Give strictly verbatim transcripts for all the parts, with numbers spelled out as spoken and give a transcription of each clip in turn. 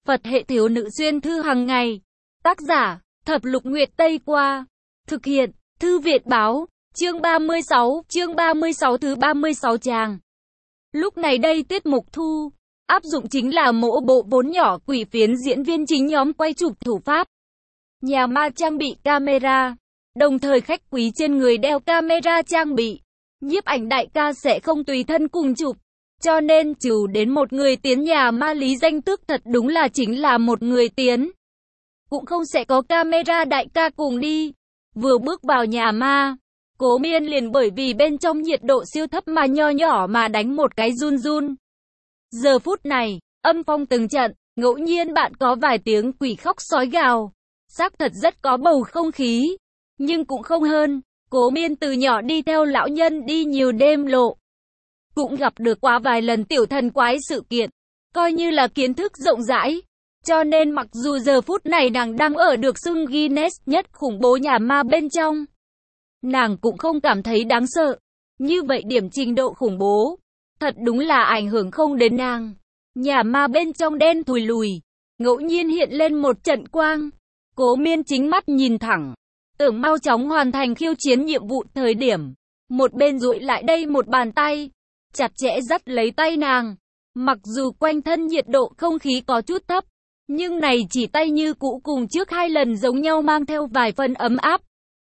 Phật hệ thiếu nữ xuyên thư hàng ngày. Tác giả, Thập Lục Nguyệt Tây Qua. Thực hiện, Thư Việt Báo. Chương ba mươi sáu, chương ba mươi sáu thứ ba mươi sáu trang. Lúc này đây tiết mục thu, áp dụng chính là mỗ bộ vốn nhỏ quỷ phiến diễn viên chính nhóm quay chụp thủ pháp. Nhà ma trang bị camera, đồng thời khách quý trên người đeo camera trang bị. Nhiếp ảnh đại ca sẽ không tùy thân cùng chụp, cho nên trừ đến một người tiến nhà ma lý danh tước thật đúng là chính là một người tiến. Cũng không sẽ có camera đại ca cùng đi. Vừa bước vào nhà ma, Cố Miên liền bởi vì bên trong nhiệt độ siêu thấp mà nho nhỏ mà đánh một cái run run. Giờ phút này, âm phong từng trận, ngẫu nhiên bạn có vài tiếng quỷ khóc sói gào. Xác thật rất có bầu không khí, nhưng cũng không hơn. Cố Miên từ nhỏ đi theo lão nhân đi nhiều đêm lộ, cũng gặp được quá vài lần tiểu thần quái sự kiện, coi như là kiến thức rộng rãi. Cho nên mặc dù giờ phút này nàng đang ở được xưng Guinness nhất khủng bố nhà ma bên trong, nàng cũng không cảm thấy đáng sợ. Như vậy điểm trình độ khủng bố, thật đúng là ảnh hưởng không đến nàng. Nhà ma bên trong đen thùi lùi, ngẫu nhiên hiện lên một trận quang. Cố Miên chính mắt nhìn thẳng, tưởng mau chóng hoàn thành khiêu chiến nhiệm vụ thời điểm, một bên duỗi lại đây một bàn tay, chặt chẽ dắt lấy tay nàng. Mặc dù quanh thân nhiệt độ không khí có chút thấp, nhưng này chỉ tay như cũ cùng trước hai lần giống nhau, mang theo vài phần ấm áp.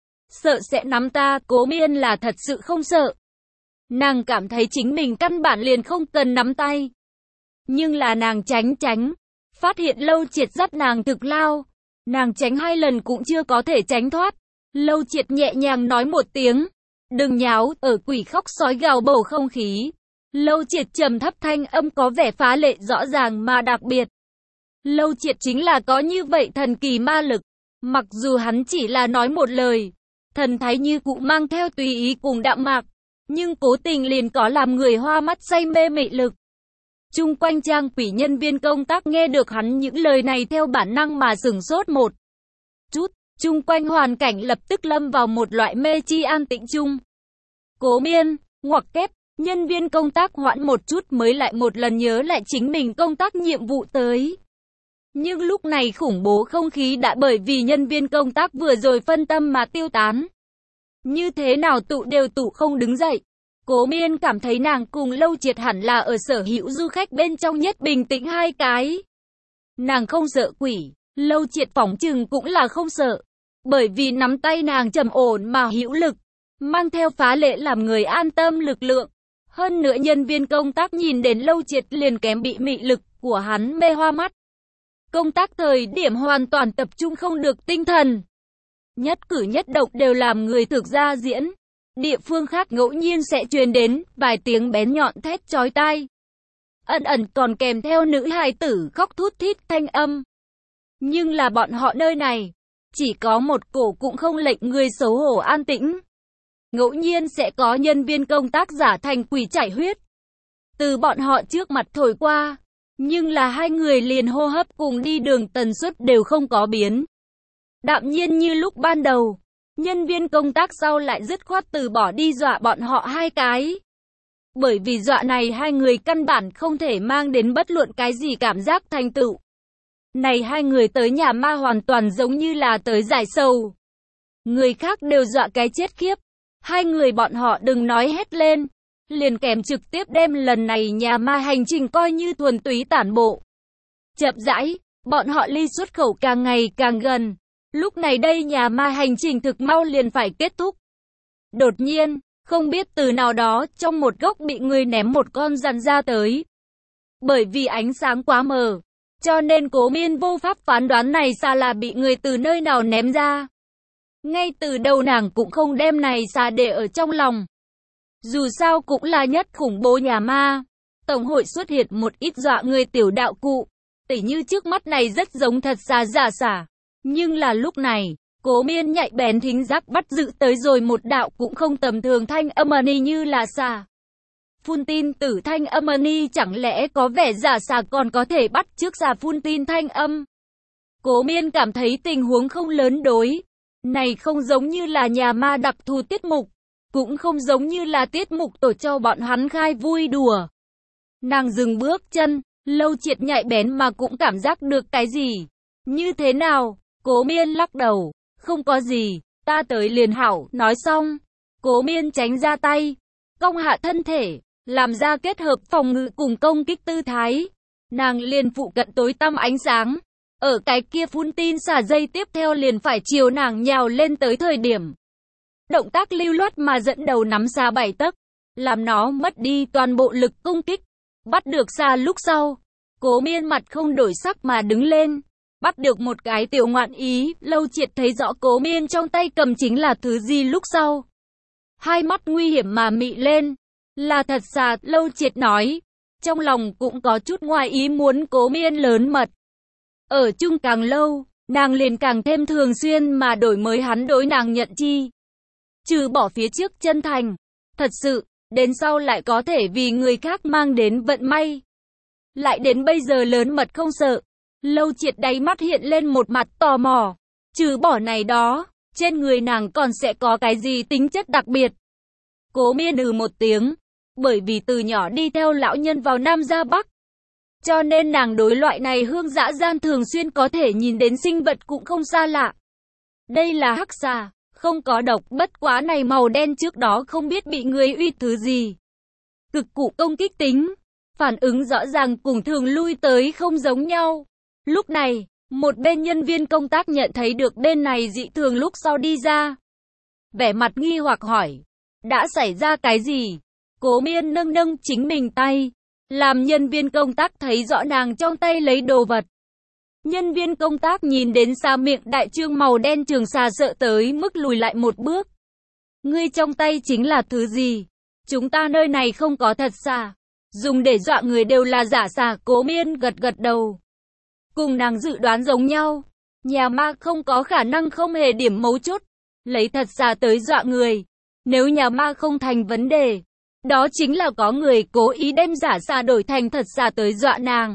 Sợ sẽ nắm ta, Cố Miên là thật sự không sợ. Nàng cảm thấy chính mình căn bản liền không cần nắm tay. Nhưng là nàng tránh tránh, phát hiện Lâu Triệt dắt nàng thực lao. Nàng tránh hai lần cũng chưa có thể tránh thoát. Lâu Triệt nhẹ nhàng nói một tiếng, đừng nháo. Ở quỷ khóc sói gào bầu không khí, Lâu Triệt trầm thấp thanh âm có vẻ phá lệ rõ ràng mà đặc biệt. Lâu Triệt chính là có như vậy thần kỳ ma lực. Mặc dù hắn chỉ là nói một lời, thần thái như cũ mang theo tùy ý cùng đạm mạc, nhưng cố tình liền có làm người hoa mắt say mê mị lực. Chung quanh trang quỷ nhân viên công tác nghe được hắn những lời này theo bản năng mà sửng sốt một chút. Chung quanh hoàn cảnh lập tức lâm vào một loại mê chi an tĩnh chung. Cố Miên, ngoặc kép, nhân viên công tác hoãn một chút mới lại một lần nhớ lại chính mình công tác nhiệm vụ tới. Nhưng lúc này khủng bố không khí đã bởi vì nhân viên công tác vừa rồi phân tâm mà tiêu tán. Như thế nào tụ đều tụ không đứng dậy. Cố Miên cảm thấy nàng cùng Lâu Triệt hẳn là ở sở hữu du khách bên trong nhất bình tĩnh hai cái. Nàng không sợ quỷ, Lâu Triệt phỏng chừng cũng là không sợ. Bởi vì nắm tay nàng trầm ổn mà hữu lực, mang theo phá lệ làm người an tâm lực lượng. Hơn nữa nhân viên công tác nhìn đến Lâu Triệt liền kém bị mị lực của hắn mê hoa mắt. Công tác thời điểm hoàn toàn tập trung không được tinh thần. Nhất cử nhất động đều làm người thực ra diễn. Địa phương khác ngẫu nhiên sẽ truyền đến vài tiếng bén nhọn thét chói tai. Ẩn ẩn còn kèm theo nữ hài tử khóc thút thít thanh âm. Nhưng là bọn họ nơi này, chỉ có một cổ cũng không lệnh người xấu hổ an tĩnh. Ngẫu nhiên sẽ có nhân viên công tác giả thành quỷ chảy huyết từ bọn họ trước mặt thổi qua. Nhưng là hai người liền hô hấp cùng đi đường tần suất đều không có biến. Đạm nhiên như lúc ban đầu. Nhân viên công tác sau lại dứt khoát từ bỏ đi dọa bọn họ hai cái. Bởi vì dọa này hai người căn bản không thể mang đến bất luận cái gì cảm giác thành tựu. Này hai người tới nhà ma hoàn toàn giống như là tới giải sầu. Người khác đều dọa cái chết khiếp. Hai người bọn họ đừng nói hét lên, liền kèm trực tiếp đem lần này nhà ma hành trình coi như thuần túy tản bộ. Chậm rãi, bọn họ ly xuất khẩu càng ngày càng gần. Lúc này đây nhà ma hành trình thực mau liền phải kết thúc. Đột nhiên, không biết từ nào đó, trong một góc bị người ném một con rắn ra tới. Bởi vì ánh sáng quá mờ, cho nên Cố Miên vô pháp phán đoán này xa là bị người từ nơi nào ném ra. Ngay từ đầu nàng cũng không đem này xa để ở trong lòng. Dù sao cũng là nhất khủng bố nhà ma. Tổng hội xuất hiện một ít dọa người tiểu đạo cụ, tỉ như trước mắt này rất giống thật xa giả xả. Nhưng là lúc này, Cố Miên nhạy bén thính giác bắt giữ tới rồi một đạo cũng không tầm thường thanh âm ni như là xà. Phun tin tử thanh âm ni chẳng lẽ có vẻ giả xà còn có thể bắt trước xà phun tin thanh âm. Cố Miên cảm thấy tình huống không lớn đối. Này không giống như là nhà ma đặc thù tiết mục, cũng không giống như là tiết mục tổ cho bọn hắn khai vui đùa. Nàng dừng bước chân, Lâu Triệt nhạy bén mà cũng cảm giác được cái gì. Như thế nào? Cố Miên lắc đầu. Không có gì, ta tới liền hảo. Nói xong, Cố Miên tránh ra tay, cong hạ thân thể, làm ra kết hợp phòng ngự cùng công kích tư thái. Nàng liền phụ cận tối tăm ánh sáng. Ở cái kia phun tin xả dây tiếp theo liền phải chiều nàng nhào lên tới thời điểm. Động tác lưu loát mà dẫn đầu nắm xa bảy tấc, làm nó mất đi toàn bộ lực công kích. Bắt được xa lúc sau, Cố Miên mặt không đổi sắc mà đứng lên. Bắt được một cái tiểu ngoạn ý, Lâu Triệt thấy rõ Cố Miên trong tay cầm chính là thứ gì lúc sau. Hai mắt nguy hiểm mà mị lên. Là thật xà, Lâu Triệt nói. Trong lòng cũng có chút ngoài ý muốn Cố Miên lớn mật. Ở chung càng lâu, nàng liền càng thêm thường xuyên mà đổi mới hắn đối nàng nhận chi. Trừ bỏ phía trước chân thành, thật sự, đến sau lại có thể vì người khác mang đến vận may. Lại đến bây giờ lớn mật không sợ. Lâu Triệt đáy mắt hiện lên một mặt tò mò. Trừ bỏ này đó, trên người nàng còn sẽ có cái gì tính chất đặc biệt. Cố Miên ừ một tiếng. Bởi vì từ nhỏ đi theo lão nhân vào Nam ra Bắc, cho nên nàng đối loại này hương dã gian thường xuyên có thể nhìn đến sinh vật cũng không xa lạ. Đây là hắc xà, không có độc, bất quá này màu đen trước đó không biết bị người uy thứ gì. Cực cụ công kích tính, phản ứng rõ ràng cùng thường lui tới không giống nhau. Lúc này, một bên nhân viên công tác nhận thấy được bên này dị thường lúc sau đi ra. Vẻ mặt nghi hoặc hỏi, đã xảy ra cái gì? Cố Miên nâng nâng chính mình tay, làm nhân viên công tác thấy rõ nàng trong tay lấy đồ vật. Nhân viên công tác nhìn đến xa miệng đại trương màu đen trường xà sợ tới mức lùi lại một bước. Ngươi trong tay chính là thứ gì? Chúng ta nơi này không có thật xà, dùng để dọa người đều là giả xà. Cố Miên gật gật đầu. Cùng nàng dự đoán giống nhau, nhà ma không có khả năng không hề điểm mấu chốt lấy thật xà tới dọa người. Nếu nhà ma không thành vấn đề, đó chính là có người cố ý đem giả xà đổi thành thật xà tới dọa nàng.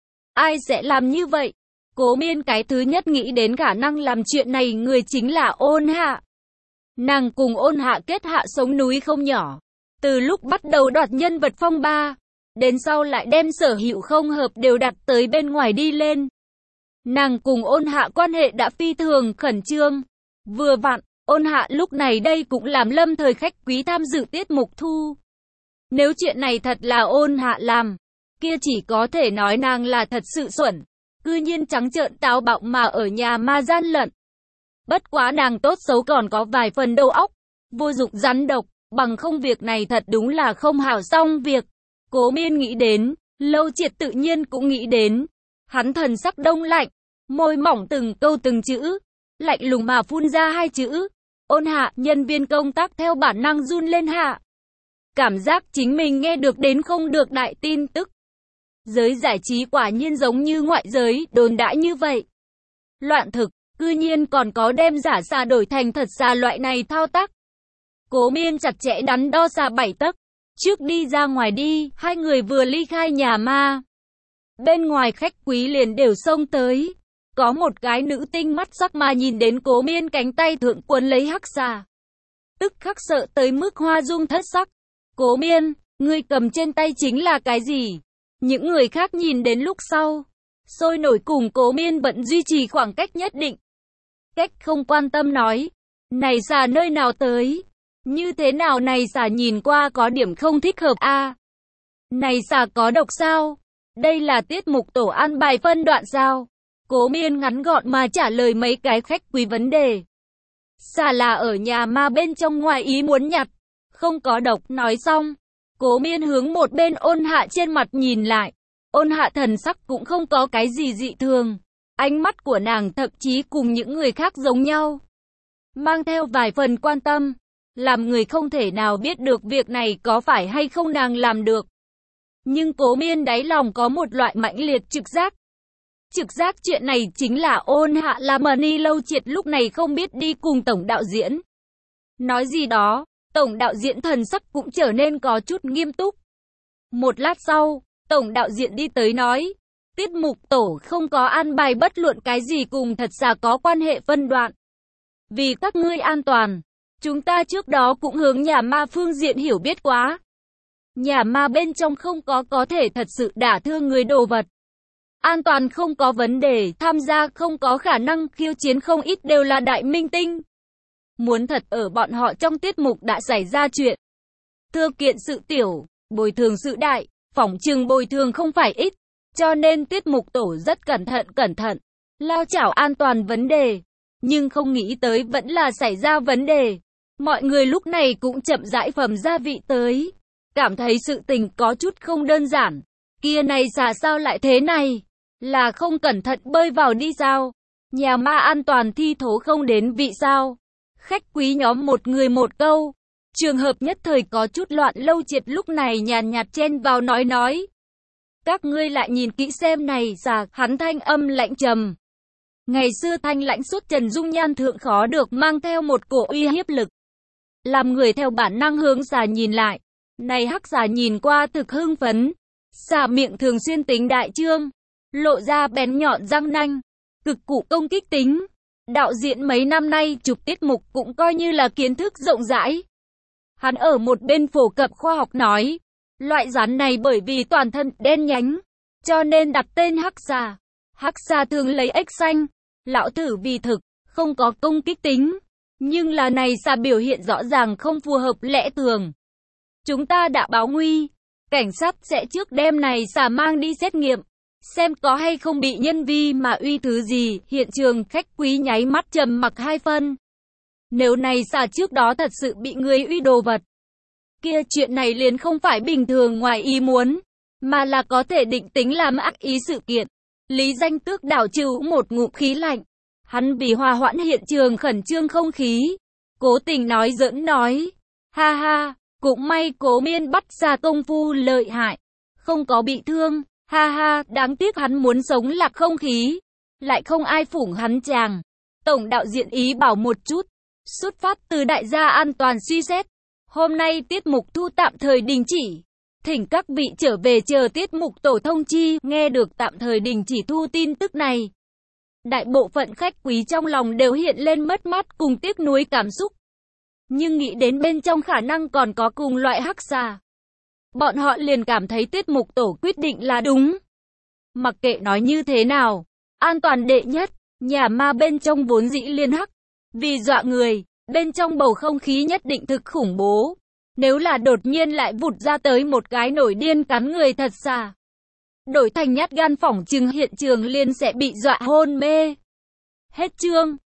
Ai sẽ làm như vậy? Cố Miên cái thứ nhất nghĩ đến khả năng làm chuyện này người chính là Ôn Hạ. Nàng cùng Ôn Hạ kết hạ sống núi không nhỏ. Từ lúc bắt đầu đoạt nhân vật phong ba, đến sau lại đem sở hữu không hợp đều đặt tới bên ngoài đi lên. Nàng cùng Ôn Hạ quan hệ đã phi thường khẩn trương. Vừa vặn, Ôn Hạ lúc này đây cũng làm lâm thời khách quý tham dự tiết mục thu. Nếu chuyện này thật là Ôn Hạ làm, kia chỉ có thể nói nàng là thật sự xuẩn, cư nhiên trắng trợn táo bạo mà ở nhà ma gian lận. Bất quá nàng tốt xấu còn có vài phần đầu óc, vô dụng rắn độc, bằng không việc này thật đúng là không hảo xong việc. Cố Miên nghĩ đến, Lâu Triệt tự nhiên cũng nghĩ đến. Hắn thần sắc đông lạnh, môi mỏng từng câu từng chữ, lạnh lùng mà phun ra hai chữ. Ôn Hạ. Nhân viên công tác theo bản năng run lên hạ. Cảm giác chính mình nghe được đến không được đại tin tức. Giới giải trí quả nhiên giống như ngoại giới đồn đãi như vậy. Loạn thực, cư nhiên còn có đem giả xà đổi thành thật xà loại này thao tác. Cố Miên chặt chẽ đắn đo xà bảy tấc. Trước đi ra ngoài đi, hai người vừa ly khai nhà ma. Bên ngoài khách quý liền đều xông tới. Có một cái nữ tinh mắt sắc mà nhìn đến Cố Miên cánh tay thượng quấn lấy hắc xà. Tức khắc sợ tới mức hoa dung thất sắc. Cố Miên, ngươi cầm trên tay chính là cái gì? Những người khác nhìn đến lúc sau, sôi nổi cùng Cố Miên bận duy trì khoảng cách nhất định. Cách không quan tâm nói, này xà nơi nào tới? Như thế nào này xà nhìn qua có điểm không thích hợp a? À, này xà có độc sao? Đây là tiết mục tổ an bài phân đoạn sao? Cố Miên ngắn gọn mà trả lời mấy cái khách quý vấn đề. Xà là ở nhà ma bên trong ngoài ý muốn nhặt, không có độc. Nói xong, Cố Miên hướng một bên Ôn Hạ trên mặt nhìn lại. Ôn Hạ thần sắc cũng không có cái gì dị thường. Ánh mắt của nàng thậm chí cùng những người khác giống nhau, mang theo vài phần quan tâm, làm người không thể nào biết được việc này có phải hay không nàng làm được. Nhưng Cố Miên đáy lòng có một loại mãnh liệt trực giác. Trực giác chuyện này chính là Ôn Hạ là Mani. Lâu Triệt lúc này không biết đi cùng tổng đạo diễn nói gì đó. Tổng đạo diễn thần sắc cũng trở nên có chút nghiêm túc. Một lát sau, tổng đạo diễn đi tới nói, tiết mục tổ không có an bài bất luận cái gì cùng thật xà có quan hệ phân đoạn. Vì các ngươi an toàn, chúng ta trước đó cũng hướng nhà ma phương diện hiểu biết quá. Nhà ma bên trong không có có thể thật sự đả thương người đồ vật. An toàn không có vấn đề, tham gia không có khả năng, khiêu chiến không ít đều là đại minh tinh. Muốn thật ở bọn họ trong tiết mục đã xảy ra chuyện. Thưa kiện sự tiểu, bồi thường sự đại, phỏng chừng bồi thường không phải ít. Cho nên tiết mục tổ rất cẩn thận cẩn thận, lao chảo an toàn vấn đề. Nhưng không nghĩ tới vẫn là xảy ra vấn đề. Mọi người lúc này cũng chậm rãi phẩm gia vị tới. Cảm thấy sự tình có chút không đơn giản. Kia này xà sao lại thế này? Là không cẩn thận bơi vào đi sao? Nhà ma an toàn thi thố không đến vị sao? Khách quý nhóm một người một câu. Trường hợp nhất thời có chút loạn, Lâu Triệt lúc này nhàn nhạt chen vào nói nói. Các ngươi lại nhìn kỹ xem này xà, hắn thanh âm lạnh trầm. Ngày xưa thanh lãnh suốt trần dung nhan thượng khó được mang theo một cổ uy hiếp lực. Làm người theo bản năng hướng xà nhìn lại. Này hắc xà nhìn qua thực hưng phấn. Xà miệng thường xuyên tính đại trương, lộ ra bén nhọn răng nanh, cực cụ công kích tính. Đạo diễn mấy năm nay chụp tiết mục cũng coi như là kiến thức rộng rãi. Hắn ở một bên phổ cập khoa học nói, loại rắn này bởi vì toàn thân đen nhánh, cho nên đặt tên hắc xà. Hắc xà thường lấy ếch xanh, lão tử vì thực, không có công kích tính. Nhưng là này xà biểu hiện rõ ràng không phù hợp lẽ thường. Chúng ta đã báo nguy, cảnh sát sẽ trước đêm này xà mang đi xét nghiệm, xem có hay không bị nhân vi mà uy thứ gì. Hiện trường khách quý nháy mắt trầm mặc hai phân. Nếu này xà trước đó thật sự bị người uy đồ vật, kia chuyện này liền không phải bình thường ngoài ý muốn, mà là có thể định tính làm ác ý sự kiện. Lý Danh Tước đảo trừ một ngụm khí lạnh. Hắn vì hòa hoãn hiện trường khẩn trương không khí, cố tình nói giỡn nói. Ha ha, cũng may Cố Miên bắt ra công phu lợi hại, không có bị thương. Ha ha, đáng tiếc hắn muốn sống lạc không khí, lại không ai phủng hắn chàng. Tổng đạo diễn ý bảo một chút, xuất phát từ đại gia an toàn suy xét. Hôm nay tiết mục thu tạm thời đình chỉ. Thỉnh các vị trở về chờ tiết mục tổ thông chi. Nghe được tạm thời đình chỉ thu tin tức này, đại bộ phận khách quý trong lòng đều hiện lên mất mát cùng tiếc nuối cảm xúc. Nhưng nghĩ đến bên trong khả năng còn có cùng loại hắc xà, bọn họ liền cảm thấy tiết mục tổ quyết định là đúng. Mặc kệ nói như thế nào, an toàn đệ nhất. Nhà ma bên trong vốn dĩ liên hắc, vì dọa người, bên trong bầu không khí nhất định thực khủng bố. Nếu là đột nhiên lại vụt ra tới một cái nổi điên cắn người thật xà, đổi thành nhát gan phỏng chừng hiện trường liền sẽ bị dọa hôn mê. Hết chương.